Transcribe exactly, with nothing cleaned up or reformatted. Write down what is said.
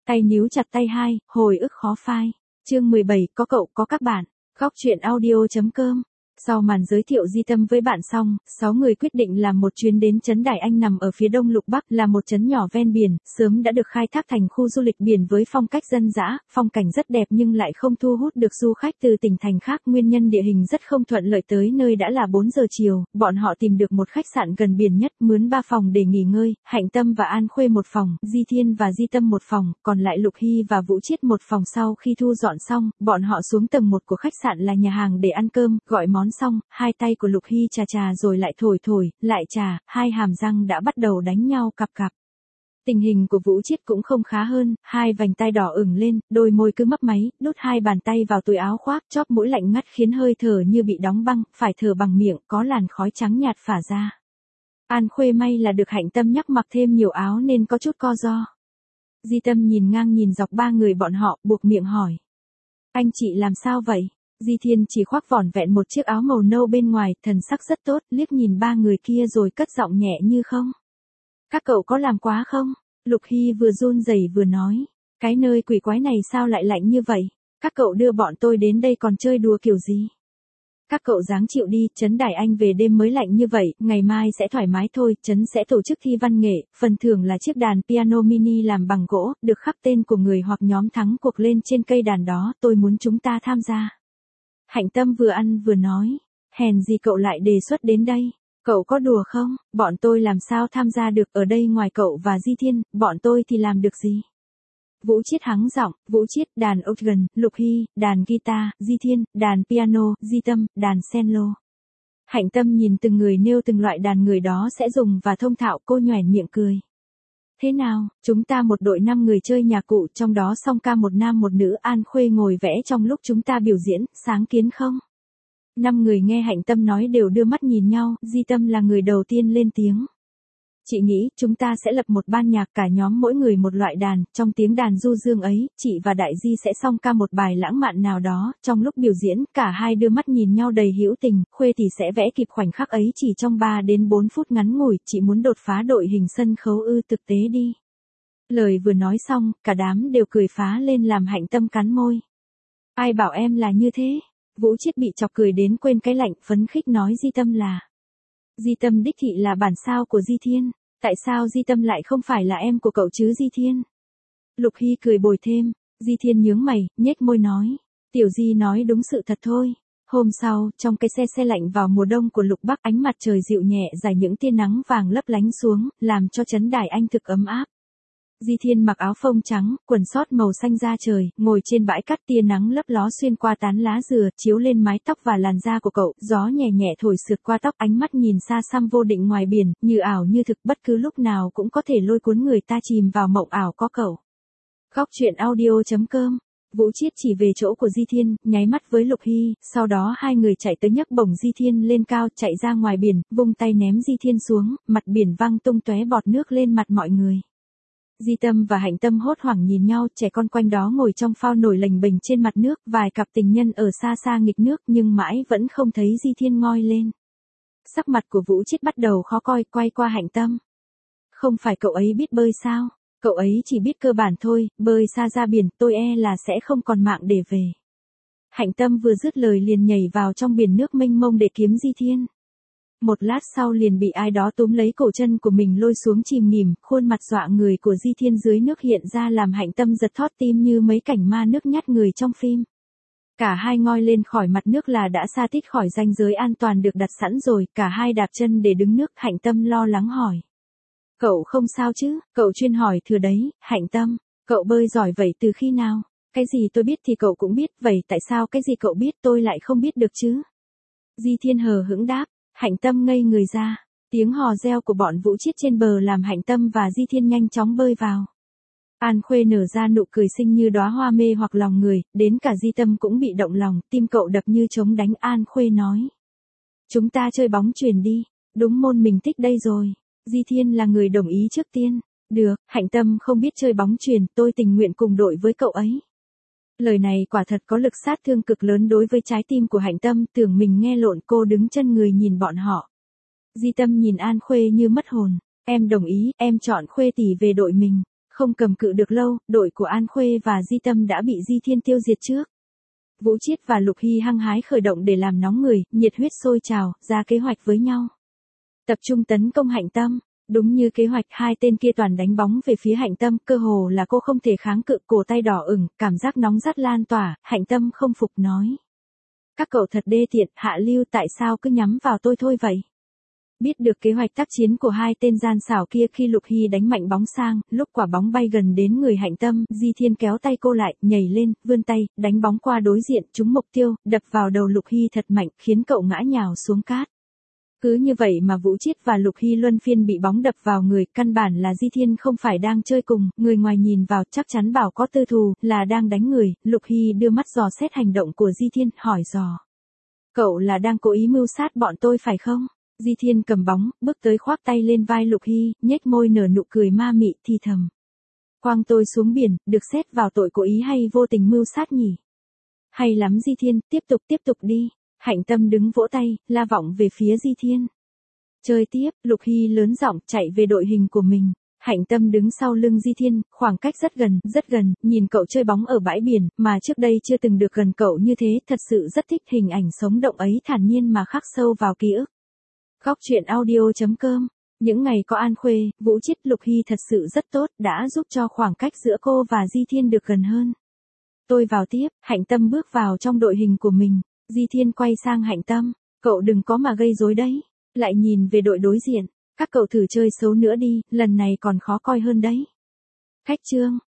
Tay níu chặt tay hai, hồi ức khó phai. Chương mười bảy, có cậu có các bạn. Góc truyện audio.com. Sau màn giới thiệu Di Tâm với bạn xong, sáu người quyết định làm một chuyến đến trấn Đài Anh nằm ở phía đông Lục Bắc, là một trấn nhỏ ven biển, sớm đã được khai thác thành khu du lịch biển với phong cách dân dã, phong cảnh rất đẹp nhưng lại không thu hút được du khách từ tỉnh thành khác. Nguyên nhân địa hình rất không thuận lợi, tới nơi đã là bốn giờ chiều, bọn họ tìm được một khách sạn gần biển nhất, mướn ba phòng để nghỉ ngơi, Hạnh Tâm và An Khuê một phòng, Di Thiên và Di Tâm một phòng, còn lại Lục Hy và Vũ Chiết một phòng. Sau khi thu dọn xong, bọn họ xuống tầng một của khách sạn là nhà hàng để ăn cơm, gọi món xong, hai tay của Lục Hy chà chà rồi lại thổi thổi, lại chà, hai hàm răng đã bắt đầu đánh nhau cặp cặp. Tình hình của Vũ Chiết cũng không khá hơn, hai vành tai đỏ ửng lên, đôi môi cứ mấp máy, đút hai bàn tay vào túi áo khoác, chóp mũi lạnh ngắt khiến hơi thở như bị đóng băng, phải thở bằng miệng, có làn khói trắng nhạt phả ra. An Khuê may là được Hạnh Tâm nhắc mặc thêm nhiều áo nên có chút co ro. Di Tâm nhìn ngang nhìn dọc ba người bọn họ, buộc miệng hỏi: anh chị làm sao vậy? Di Thiên chỉ khoác vỏn vẹn một chiếc áo màu nâu bên ngoài, thần sắc rất tốt, liếc nhìn ba người kia rồi cất giọng nhẹ như không. Các cậu có làm quá không? Lục Hy vừa run rẩy vừa nói: cái nơi quỷ quái này sao lại lạnh như vậy? Các cậu đưa bọn tôi đến đây còn chơi đùa kiểu gì? Các cậu ráng chịu đi, trấn Đài Anh về đêm mới lạnh như vậy, ngày mai sẽ thoải mái thôi, trấn sẽ tổ chức thi văn nghệ, phần thưởng là chiếc đàn piano mini làm bằng gỗ, được khắc tên của người hoặc nhóm thắng cuộc lên trên cây đàn đó, tôi muốn chúng ta tham gia. Hạnh Tâm vừa ăn vừa nói: hèn gì cậu lại đề xuất đến đây, cậu có đùa không, bọn tôi làm sao tham gia được, ở đây ngoài cậu và Di Thiên, bọn tôi thì làm được gì? Vũ Chiết hắng giọng: Vũ Chiết, đàn organ, Lục Hy, đàn guitar, Di Thiên, đàn piano, Di Tâm, đàn cello. Hạnh Tâm nhìn từng người nêu từng loại đàn người đó sẽ dùng và thông thạo, cô nhoẻn miệng cười. Thế nào, chúng ta một đội năm người chơi nhạc cụ, trong đó song ca một nam một nữ. An Khuê ngồi vẽ trong lúc chúng ta biểu diễn, sáng kiến không? Năm người nghe Hạnh Tâm nói đều đưa mắt nhìn nhau, Di Tâm là người đầu tiên lên tiếng. Chị nghĩ, chúng ta sẽ lập một ban nhạc, cả nhóm mỗi người một loại đàn, trong tiếng đàn du dương ấy, chị và Đại Di sẽ song ca một bài lãng mạn nào đó, trong lúc biểu diễn, cả hai đưa mắt nhìn nhau đầy hữu tình, Khuê thì sẽ vẽ kịp khoảnh khắc ấy chỉ trong ba đến bốn phút ngắn ngủi, chị muốn đột phá đội hình sân khấu ư, thực tế đi. Lời vừa nói xong, cả đám đều cười phá lên làm Hạnh Tâm cắn môi. Ai bảo em là như thế? Vũ Chiết bị chọc cười đến quên cái lạnh, phấn khích nói Di Tâm là... Di Tâm đích thị là bản sao của Di Thiên. Tại sao Di Tâm lại không phải là em của cậu chứ Di Thiên? Lục Hy cười bồi thêm. Di Thiên nhướng mày, nhếch môi nói: Tiểu Di nói đúng sự thật thôi. Hôm sau, trong cái xe xe lạnh vào mùa đông của Lục Bắc, ánh mặt trời dịu nhẹ rải những tia nắng vàng lấp lánh xuống, làm cho trấn Đài Anh thực ấm áp. Di Thiên mặc áo phông trắng, quần sót màu xanh da trời, ngồi trên bãi cát, tia nắng lấp ló xuyên qua tán lá dừa, chiếu lên mái tóc và làn da của cậu, gió nhẹ nhẹ thổi sượt qua tóc, ánh mắt nhìn xa xăm vô định ngoài biển, như ảo như thực, bất cứ lúc nào cũng có thể lôi cuốn người ta chìm vào mộng ảo có cậu. Góc truyện audio.com. Vũ Chiết chỉ về chỗ của Di Thiên, nháy mắt với Lục Hy, sau đó hai người chạy tới nhấc bổng Di Thiên lên cao, chạy ra ngoài biển, vung tay ném Di Thiên xuống, mặt biển văng tung tóe bọt nước lên mặt mọi người. Di Tâm và Hạnh Tâm hốt hoảng nhìn nhau, trẻ con quanh đó ngồi trong phao nổi lềnh bềnh trên mặt nước, vài cặp tình nhân ở xa xa nghịch nước nhưng mãi vẫn không thấy Di Thiên ngoi lên. Sắc mặt của Vũ Chiết bắt đầu khó coi, quay qua Hạnh Tâm. Không phải cậu ấy biết bơi sao? Cậu ấy chỉ biết cơ bản thôi, bơi xa ra biển, tôi e là sẽ không còn mạng để về. Hạnh Tâm vừa dứt lời liền nhảy vào trong biển nước mênh mông để kiếm Di Thiên. Một lát sau liền bị ai đó túm lấy cổ chân của mình lôi xuống chìm nghỉm, khuôn mặt dọa người của Di Thiên dưới nước hiện ra làm Hạnh Tâm giật thót tim như mấy cảnh ma nước nhát người trong phim. Cả hai ngoi lên khỏi mặt nước là đã xa tít khỏi ranh giới an toàn được đặt sẵn rồi, cả hai đạp chân để đứng nước. Hạnh Tâm lo lắng hỏi: cậu không sao chứ? Cậu chuyên hỏi thừa đấy. Hạnh Tâm: cậu bơi giỏi vậy từ khi nào? Cái gì tôi biết thì cậu cũng biết, vậy tại sao cái gì cậu biết tôi lại không biết được chứ? Di Thiên hờ hững đáp. Hạnh Tâm ngây người ra, tiếng hò reo của bọn Vũ Chiết trên bờ làm Hạnh Tâm và Di Thiên nhanh chóng bơi vào. An Khuê nở ra nụ cười xinh như đóa hoa mê hoặc lòng người, đến cả Di Tâm cũng bị động lòng, tim cậu đập như trống đánh. An Khuê nói: chúng ta chơi bóng chuyền đi, đúng môn mình thích đây rồi. Di Thiên là người đồng ý trước tiên. Được, Hạnh Tâm không biết chơi bóng chuyền, tôi tình nguyện cùng đội với cậu ấy. Lời này quả thật có lực sát thương cực lớn đối với trái tim của Hạnh Tâm, tưởng mình nghe lộn, cô đứng chân người nhìn bọn họ. Di Tâm nhìn An Khuê như mất hồn. Em đồng ý, em chọn Khuê tỷ về đội mình. Không cầm cự được lâu, đội của An Khuê và Di Tâm đã bị Di Thiên tiêu diệt trước. Vũ Chiết và Lục Hy hăng hái khởi động để làm nóng người, nhiệt huyết sôi trào, ra kế hoạch với nhau. Tập trung tấn công Hạnh Tâm. Đúng như kế hoạch, hai tên kia toàn đánh bóng về phía Hạnh Tâm, cơ hồ là cô không thể kháng cự, cổ tay đỏ ửng, cảm giác nóng rát lan tỏa. Hạnh Tâm không phục nói: các cậu thật đê tiện, hạ lưu, tại sao cứ nhắm vào tôi thôi vậy? Biết được kế hoạch tác chiến của hai tên gian xảo kia, khi Lục Hy đánh mạnh bóng sang, lúc quả bóng bay gần đến người Hạnh Tâm, Di Thiên kéo tay cô lại, nhảy lên, vươn tay, đánh bóng qua đối diện, trúng mục tiêu, đập vào đầu Lục Hy thật mạnh, khiến cậu ngã nhào xuống cát. Cứ như vậy mà Vũ Chiết và Lục Hy luân phiên bị bóng đập vào người, căn bản là Di Thiên không phải đang chơi cùng, người ngoài nhìn vào chắc chắn bảo có tư thù, là đang đánh người. Lục Hy đưa mắt dò xét hành động của Di Thiên, hỏi dò: cậu là đang cố ý mưu sát bọn tôi phải không? Di Thiên cầm bóng, bước tới khoác tay lên vai Lục Hy, nhếch môi nở nụ cười ma mị, thì thầm: quăng tôi xuống biển, được xét vào tội cố ý hay vô tình mưu sát nhỉ? Hay lắm Di Thiên, tiếp tục tiếp tục đi. Hạnh Tâm đứng vỗ tay, la vọng về phía Di Thiên. Chơi tiếp. Lục Hy lớn giọng chạy về đội hình của mình. Hạnh Tâm đứng sau lưng Di Thiên, khoảng cách rất gần, rất gần, nhìn cậu chơi bóng ở bãi biển, mà trước đây chưa từng được gần cậu như thế, thật sự rất thích. Hình ảnh sống động ấy thản nhiên mà khắc sâu vào ký ức. Góc truyện audio chấm com. Những ngày có An Khuê, Vũ Chiết, Lục Hy thật sự rất tốt, đã giúp cho khoảng cách giữa cô và Di Thiên được gần hơn. Tôi vào tiếp. Hạnh Tâm bước vào trong đội hình của mình. Di Thiên quay sang Hạnh Tâm: cậu đừng có mà gây rối đấy. Lại nhìn về đội đối diện: các cậu thử chơi xấu nữa đi, lần này còn khó coi hơn đấy. Khách trương.